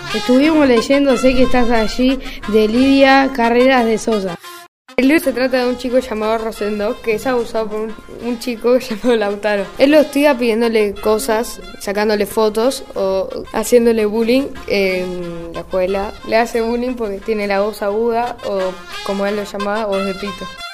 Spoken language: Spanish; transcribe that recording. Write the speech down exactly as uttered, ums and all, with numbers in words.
Estuvimos leyendo Sé que estás allí, de Lidia Carreras de Sosa. El libro se trata de un chico llamado Rosendo que es abusado por un, un chico llamado Lautaro. Él lo hostiga pidiéndole cosas, sacándole fotos o haciéndole bullying en la escuela. Le hace bullying porque tiene la voz aguda o, como él lo llamaba, voz de pito.